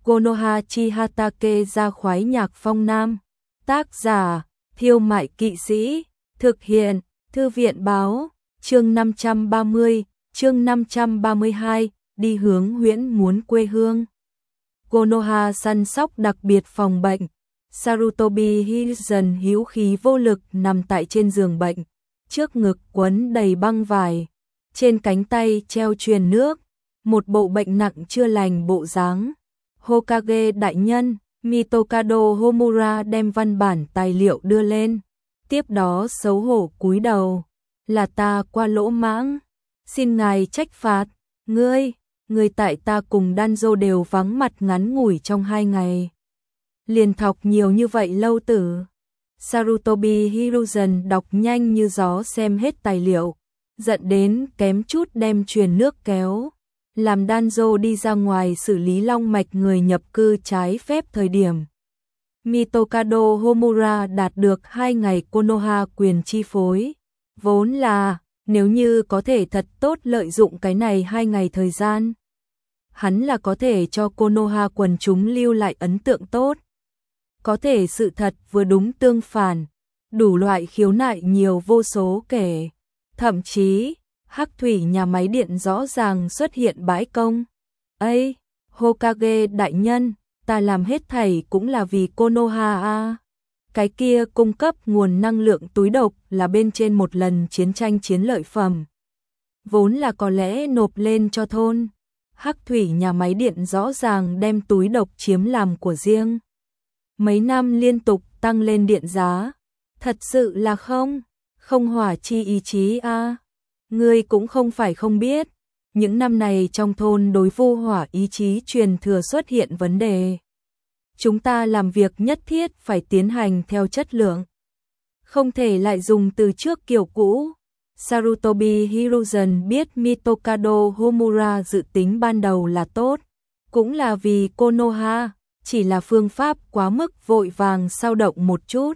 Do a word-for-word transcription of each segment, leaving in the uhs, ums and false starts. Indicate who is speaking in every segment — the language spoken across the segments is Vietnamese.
Speaker 1: Konoha Chihatake ra khoái nhạc phong nam. Tác giả, Thiêu Mại Kỵ Sĩ. Thực hiện, Thư viện báo. Chương năm trăm ba mươi, chương năm trăm ba mươi hai, đi hướng huyễn muốn quê hương. Konoha săn sóc đặc biệt phòng bệnh. Sarutobi Hiruzen hữu khí vô lực nằm tại trên giường bệnh, trước ngực quấn đầy băng vải, trên cánh tay treo truyền nước, một bộ bệnh nặng chưa lành bộ dáng. Hokage đại nhân, Mitokado Homura đem văn bản tài liệu đưa lên, tiếp đó xấu hổ cúi đầu, là ta qua lỗ mãng, xin ngài trách phạt, ngươi, người tại ta cùng Danzo đều vắng mặt ngắn ngủi trong hai ngày. Liền thọc nhiều như vậy lâu tử. Sarutobi Hiruzen đọc nhanh như gió xem hết tài liệu, giận đến kém chút đem truyền nước kéo, làm Danzo đi ra ngoài xử lý long mạch người nhập cư trái phép thời điểm. Mitokado Homura đạt được hai ngày Konoha quyền chi phối, vốn là nếu như có thể thật tốt lợi dụng cái này hai ngày thời gian, hắn là có thể cho Konoha quần chúng lưu lại ấn tượng tốt. Có thể sự thật vừa đúng tương phản, đủ loại khiếu nại nhiều vô số kể, thậm chí Hắc thủy nhà máy điện rõ ràng xuất hiện bãi công. Ây, Hokage đại nhân, ta làm hết thảy cũng là vì Konoha a. Cái kia cung cấp nguồn năng lượng túi độc là bên trên một lần chiến tranh chiến lợi phẩm, vốn là có lẽ nộp lên cho thôn. Hắc thủy nhà máy điện rõ ràng đem túi độc chiếm làm của riêng. Mấy năm liên tục tăng lên điện giá, thật sự là không, không hỏa chi ý chí a. Ngươi cũng không phải không biết, những năm này trong thôn đối vô hỏa ý chí truyền thừa xuất hiện vấn đề. Chúng ta làm việc nhất thiết phải tiến hành theo chất lượng, không thể lại dùng từ trước kiểu cũ. Sarutobi Hiruzen biết Mitokado Homura dự tính ban đầu là tốt, cũng là vì Konoha, chỉ là phương pháp quá mức vội vàng sao động một chút.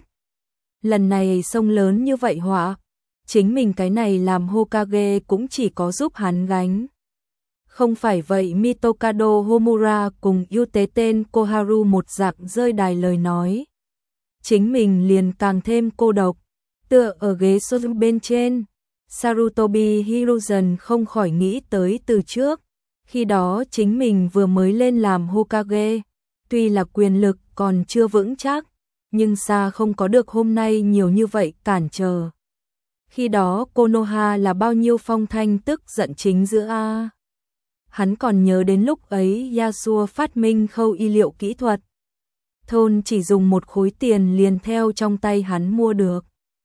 Speaker 1: Lần này sông lớn như vậy họa, chính mình cái này làm Hokage cũng chỉ có giúp hắn gánh. Không phải vậy Mitokado Homura cùng yêu tế tên Koharu một dạng rơi đài lời nói, chính mình liền càng thêm cô độc, tựa ở ghế sofa bên trên. Sarutobi Hiruzen không khỏi nghĩ tới từ trước, khi đó chính mình vừa mới lên làm Hokage, tuy là quyền lực còn chưa vững chắc, nhưng xa không có được hôm nay nhiều như vậy cản trở. Khi đó Konoha là bao nhiêu phong thanh tức giận chính giữa a. Hắn còn nhớ đến lúc ấy Yasuo phát minh khâu y liệu kỹ thuật, thôn chỉ dùng một khối tiền liền theo trong tay hắn mua được.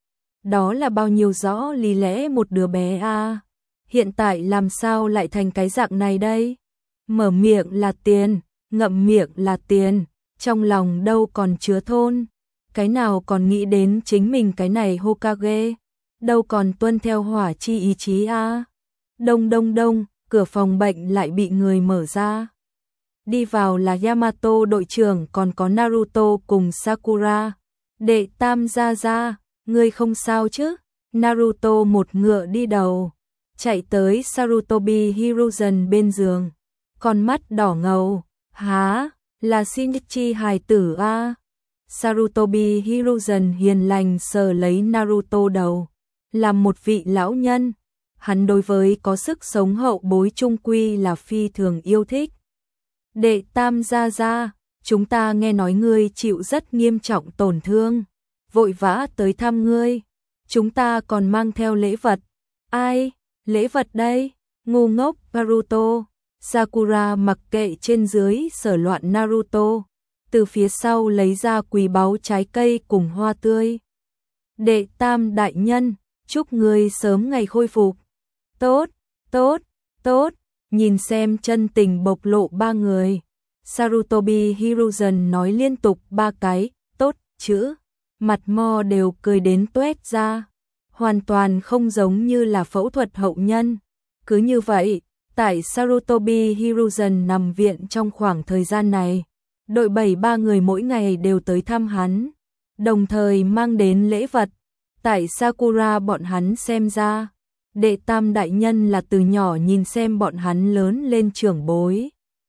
Speaker 1: Đó là bao nhiêu rõ lý lẽ một đứa bé a. Hiện tại làm sao lại thành cái dạng này đây? Mở miệng là tiền, ngậm miệng là tiền, trong lòng đâu còn chứa thôn, cái nào còn nghĩ đến chính mình cái này Hokage, đâu còn tuân theo hỏa chi ý chí a. Đông đông đông, cửa phòng bệnh lại bị người mở ra. Đi vào là Yamato đội trưởng còn có Naruto cùng Sakura. Đệ Tam gia gia, ngươi không sao chứ? Naruto một ngựa đi đầu, chạy tới Sarutobi Hiruzen bên giường, con mắt đỏ ngầu, há, là Shinichi hài tử a. Sarutobi Hiruzen hiền lành sờ lấy Naruto đầu, làm một vị lão nhân, hắn đối với có sức sống hậu bối trung quy là phi thường yêu thích. Đệ Tam gia gia, chúng ta nghe nói ngươi chịu rất nghiêm trọng tổn thương, vội vã tới thăm ngươi, chúng ta còn mang theo lễ vật. Ai, lễ vật đây? Ngu ngốc Naruto. Sakura mặc kệ trên dưới sở loạn Naruto, từ phía sau lấy ra quý báu trái cây cùng hoa tươi. Đệ Tam đại nhân, chúc ngươi sớm ngày khôi phục. Tốt, tốt, tốt, nhìn xem chân tình bộc lộ ba người. Sarutobi Hiruzen nói liên tục ba cái, tốt, chữ. Mặt mo đều cười đến tuét ra, hoàn toàn không giống như là phẫu thuật hậu nhân. Cứ như vậy, tại Sarutobi Hiruzen nằm viện trong khoảng thời gian này, đội bảy ba người mỗi ngày đều tới thăm hắn, đồng thời mang đến lễ vật. Tại Sakura bọn hắn xem ra, Đệ Tam đại nhân là từ nhỏ nhìn xem bọn hắn lớn lên trưởng bối.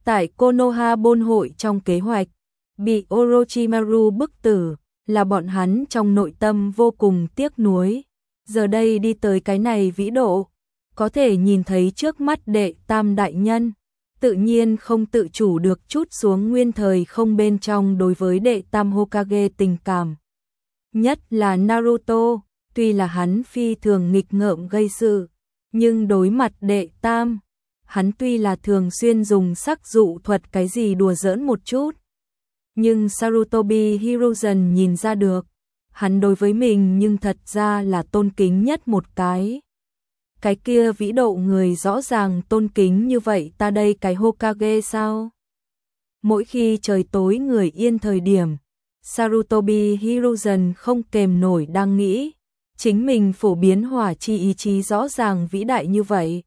Speaker 1: Tại Konoha Bôn hội trong kế hoạch, bị Orochimaru bức tử, là bọn hắn trong nội tâm vô cùng tiếc nuối. Giờ đây đi tới cái này vĩ độ, có thể nhìn thấy trước mắt đệ tam đại nhân, tự nhiên không tự chủ được chút xuống nguyên thời không bên trong đối với đệ tam Hokage tình cảm. Nhất là Naruto, tuy là hắn phi thường nghịch ngợm gây sự, nhưng đối mặt đệ tam, hắn tuy là thường xuyên dùng sắc dụ thuật cái gì đùa giỡn một chút. Nhưng Sarutobi Hiruzen nhìn ra được, hắn đối với mình nhưng thật ra là tôn kính nhất một cái. Cái kia vĩ độ người rõ ràng tôn kính như vậy ta đây cái Hokage sao? Mỗi khi trời tối người yên thời điểm, Sarutobi Hiruzen không kềm nổi đang nghĩ, chính mình phổ biến hỏa chi ý chí rõ ràng vĩ đại như vậy.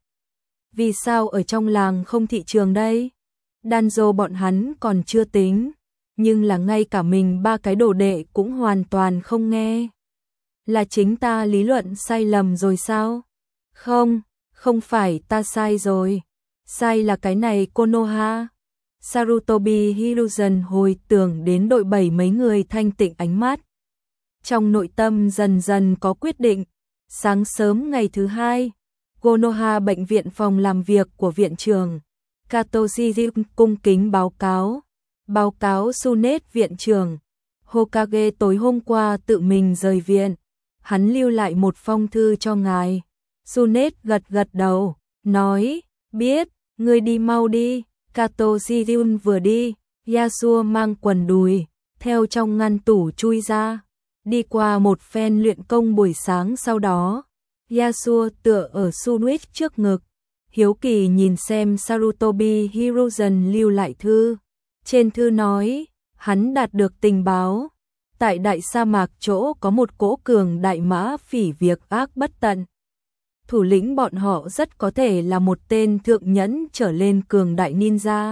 Speaker 1: Vì sao ở trong làng không thị trường đây? Danzo bọn hắn còn chưa tính, nhưng là ngay cả mình ba cái đồ đệ cũng hoàn toàn không nghe. Là chính ta lý luận sai lầm rồi sao? Không, không phải ta sai rồi. Sai là cái này Konoha. Sarutobi Hiruzen hồi tưởng đến đội bảy mấy người thanh tịnh ánh mắt. Trong nội tâm dần dần có quyết định. Sáng sớm ngày thứ hai, Konoha bệnh viện phòng làm việc của viện trưởng Kato Shizue cung kính báo cáo. Báo cáo Tsunet viện trưởng. Hokage tối hôm qua tự mình rời viện. Hắn lưu lại một phong thư cho ngài. Tsunet gật gật đầu, nói, biết, ngươi đi mau đi. Kato Shizue vừa đi, Yasuo mang quần đùi, theo trong ngăn tủ chui ra. Đi qua một phen luyện công buổi sáng sau đó, Yasuo tựa ở Tsunet trước ngực, hiếu kỳ nhìn xem Sarutobi Hiruzen lưu lại thư. Trên thư nói, hắn đạt được tình báo, tại đại sa mạc chỗ có một cỗ cường đại mã phỉ việc ác bất tận. Thủ lĩnh bọn họ rất có thể là một tên thượng nhẫn trở lên cường đại ninja.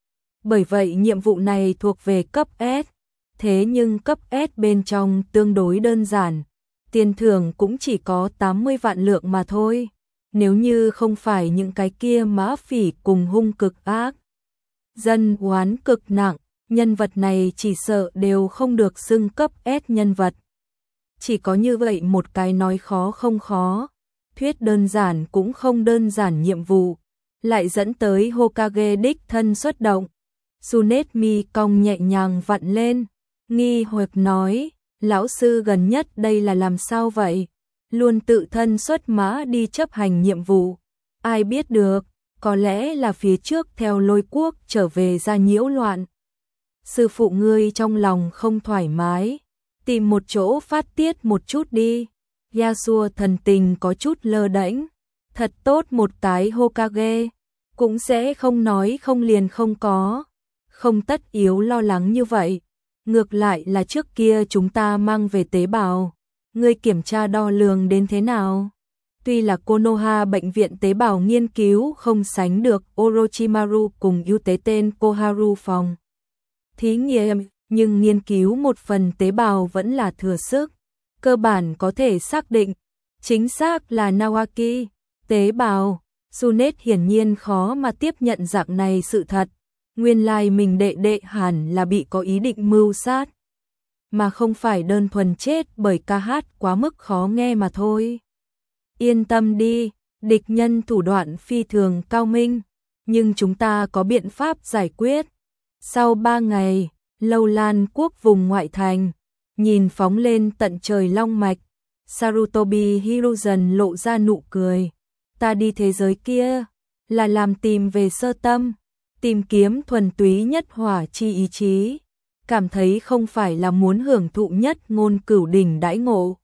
Speaker 1: Bởi vậy nhiệm vụ này thuộc về cấp S, thế nhưng cấp S bên trong tương đối đơn giản, tiền thưởng cũng chỉ có tám mươi vạn lượng mà thôi. Nếu như không phải những cái kia mã phỉ cùng hung cực ác, dân oán cực nặng, nhân vật này chỉ sợ đều không được xưng cấp S nhân vật. Chỉ có như vậy một cái nói khó không khó, thuyết đơn giản cũng không đơn giản nhiệm vụ, lại dẫn tới Hokage đích thân xuất động. Tsunet mi cong nhẹ nhàng vặn lên, nghi hoặc nói, lão sư gần nhất đây là làm sao vậy? Luôn tự thân xuất mã đi chấp hành nhiệm vụ, ai biết được, có lẽ là phía trước theo Lôi Quốc trở về ra nhiễu loạn. Sư phụ ngươi trong lòng không thoải mái, tìm một chỗ phát tiết một chút đi. Yasuo thần tình có chút lơ đễnh, thật tốt một cái Hokage, cũng sẽ không nói không liền không có, không tất yếu lo lắng như vậy. Ngược lại là trước kia chúng ta mang về tế bào, ngươi kiểm tra đo lường đến thế nào? Tuy là Konoha bệnh viện tế bào nghiên cứu không sánh được Orochimaru cùng ưu tế tên Koharu phòng thí nghiệm, nhưng nghiên cứu một phần tế bào vẫn là thừa sức. Cơ bản có thể xác định, chính xác là Nawaki, tế bào. Tsunet hiển nhiên khó mà tiếp nhận dạng này sự thật. Nguyên lai mình đệ đệ hẳn là bị có ý định mưu sát, mà không phải đơn thuần chết bởi ca hát quá mức khó nghe mà thôi. Yên tâm đi, địch nhân thủ đoạn phi thường cao minh, nhưng chúng ta có biện pháp giải quyết. Sau ba ngày, Lâu Lan quốc vùng ngoại thành, nhìn phóng lên tận trời long mạch, Sarutobi Hiruzen lộ ra nụ cười. Ta đi thế giới kia, là làm tìm về sơ tâm, tìm kiếm thuần túy nhất hỏa chi ý chí, cảm thấy không phải là muốn hưởng thụ nhất ngôn cửu đỉnh đãi ngộ.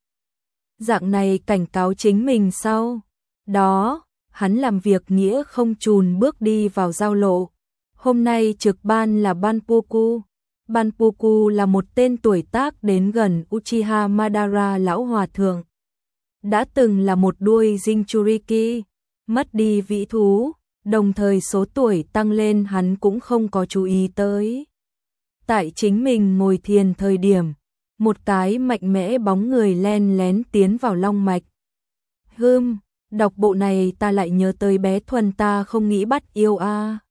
Speaker 1: Dạng này cảnh cáo chính mình sau. Đó, hắn làm việc nghĩa không chùn bước đi vào giao lộ. Hôm nay trực ban là Banpuku. Banpuku là một tên tuổi tác đến gần Uchiha Madara lão hòa thượng. Đã từng là một đuôi Jinchuriki, mất đi vĩ thú, đồng thời số tuổi tăng lên hắn cũng không có chú ý tới. Tại chính mình ngồi thiền thời điểm, một cái mạnh mẽ bóng người len lén tiến vào long mạch. Hừm, đọc bộ này ta lại nhớ tới bé Thuần ta không nghĩ bắt yêu a.